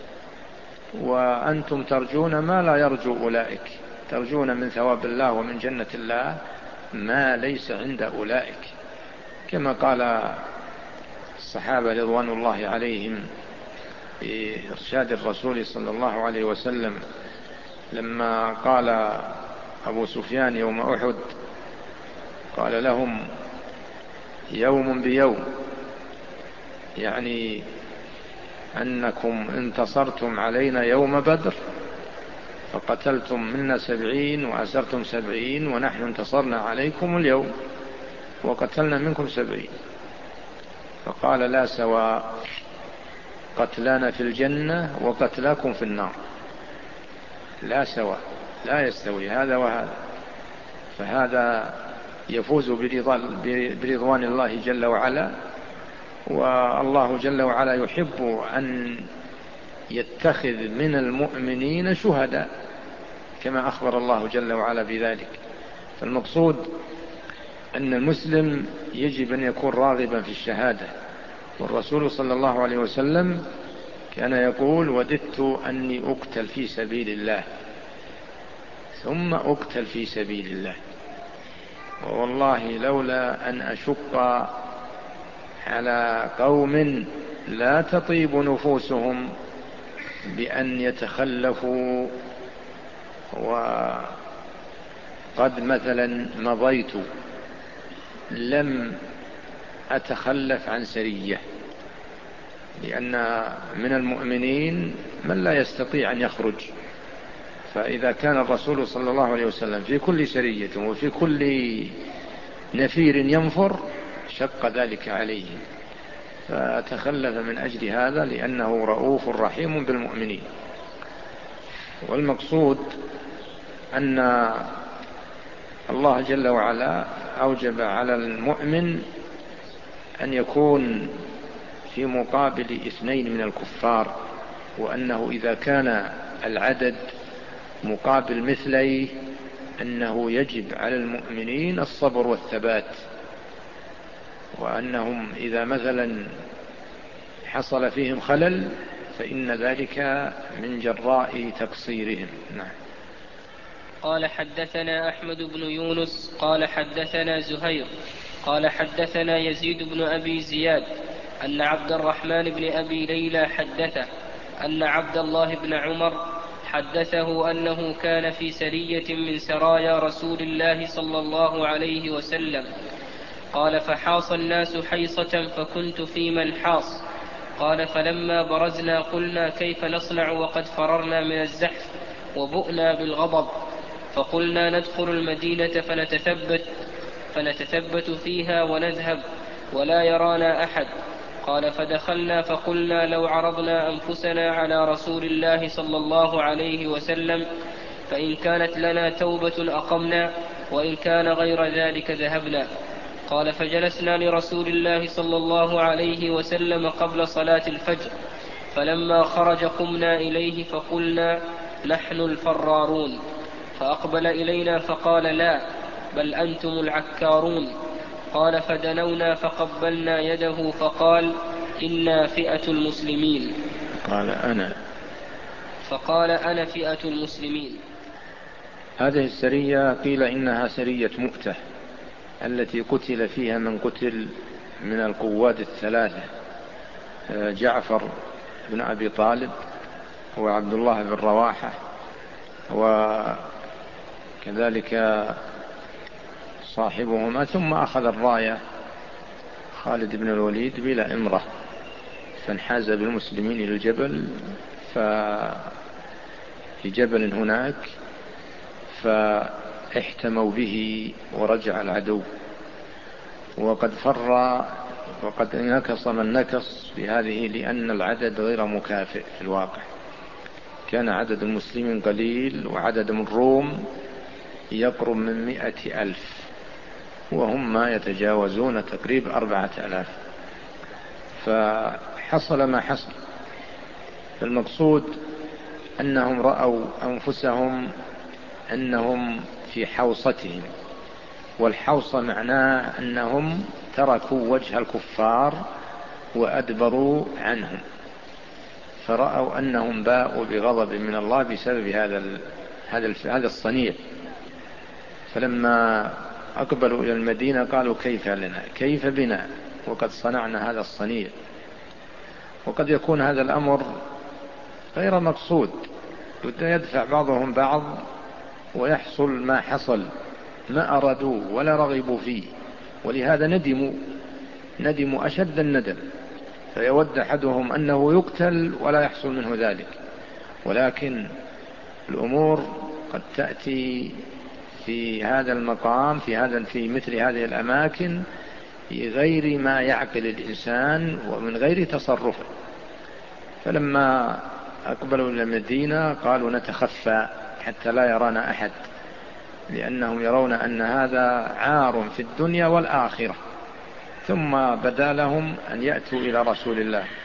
وأنتم ترجون ما لا يرجو أولئك، ترجون من ثواب الله ومن جنة الله ما ليس عند أولئك، كما قال الصحابة رضوان الله عليهم في إرشاد الرسول صلى الله عليه وسلم لما قال أبو سفيان يوم أحد، قال لهم: يوم بيوم، يعني أنكم انتصرتم علينا يوم بدر فقتلتم منا سبعين وأسرتم سبعين، ونحن انتصرنا عليكم اليوم وقتلنا منكم سبعين. فقال: لا سواء، قتلانا في الجنة وقتلاكم في النار، لا سواء، لا يستوي هذا وهذا. فهذا يفوز برضوان الله جل وعلا، والله جل وعلا يحب أن يتخذ من المؤمنين شهداء كما أخبر الله جل وعلا بذلك. فالمقصود أن المسلم يجب أن يكون راغبا في الشهادة، والرسول صلى الله عليه وسلم كان يقول: وددت أني أقتل في سبيل الله ثم أقتل في سبيل الله، ووالله لولا أن أشق على قوم لا تطيب نفوسهم بأن يتخلفوا وقد مثلا مضيت لم أتخلف عن سرية، لأن من المؤمنين من لا يستطيع أن يخرج، فإذا كان الرسول صلى الله عليه وسلم في كل سرية وفي كل نفير ينفر شق ذلك عليه، فتخلف من أجل هذا لأنه رؤوف رحيم بالمؤمنين. والمقصود أن الله جل وعلا أوجب على المؤمن أن يكون في مقابل اثنين من الكفار، وأنه إذا كان العدد مقابل مثليه أنه يجب على المؤمنين الصبر والثبات، وأنهم إذا مثلا حصل فيهم خلل فإن ذلك من جراء تقصيرهم. نعم. قال: حدثنا أحمد بن يونس قال حدثنا زهير قال حدثنا يزيد بن أبي زياد أن عبد الرحمن بن أبي ليلى حدثه أن عبد الله بن عمر فحدثه أنه كان في سرية من سرايا رسول الله صلى الله عليه وسلم. قال فحاص الناس حيصة فكنت في من حاص. قال فلما برزنا قلنا كيف نصنع وقد فررنا من الزحف وبؤنا بالغضب، فقلنا ندخل المدينة فنتثبت, فنتثبت فيها ونذهب ولا يرانا أحد. قال فدخلنا فقلنا لو عرضنا أنفسنا على رسول الله صلى الله عليه وسلم فإن كانت لنا توبة أقمنا وإن كان غير ذلك ذهبنا. قال فجلسنا لرسول الله صلى الله عليه وسلم قبل صلاة الفجر، فلما خرج قمنا إليه فقلنا نحن الفرارون، فأقبل إلينا فقال لا بل أنتم العكارون. قال فدنونا فقبلنا يده فقال إنا فئة المسلمين. قال أنا فقال أنا فئة المسلمين. هذه السرية قيل إنها سرية مؤتة التي قتل فيها من قتل من القواد الثلاثة، جعفر بن أبي طالب وعبد الله بن رواحة، وكذلك صاحبهما، ثم أخذ الراية خالد بن الوليد بلا إمرة فانحاز بالمسلمين إلى الجبل، ففي جبل هناك فاحتموا به ورجع العدو، وقد فر وقد نكص من نكص بهذه، لأن العدد غير مكافئ في الواقع. كان عدد المسلمين قليل وعدد من الروم يقرب من مئة ألف، وهم ما يتجاوزون تقريب أربعة ألاف، فحصل ما حصل. المقصود أنهم رأوا أنفسهم أنهم في حوصتهم، والحوصة معناه أنهم تركوا وجه الكفار وأدبروا عنهم، فرأوا أنهم باءوا بغضب من الله بسبب هذا هذا الصنيع. فلما أقبلوا إلى المدينة قالوا كيف لنا كيف بنا وقد صنعنا هذا الصنيع. وقد يكون هذا الأمر غير مقصود، يدفع بعضهم بعض ويحصل ما حصل، ما أرادوا ولا رغبوا فيه، ولهذا ندموا ندموا أشد الندم، فيود أحدهم أنه يقتل ولا يحصل منه ذلك. ولكن الأمور قد تأتي في هذا المقام في هذا في مثل هذه الأماكن في غير ما يعقل الإنسان ومن غير تصرفه. فلما أقبلوا إلى المدينة قالوا نتخفى حتى لا يرانا أحد، لأنهم يرون أن هذا عار في الدنيا والآخرة. ثم بدا لهم أن يأتوا إلى رسول الله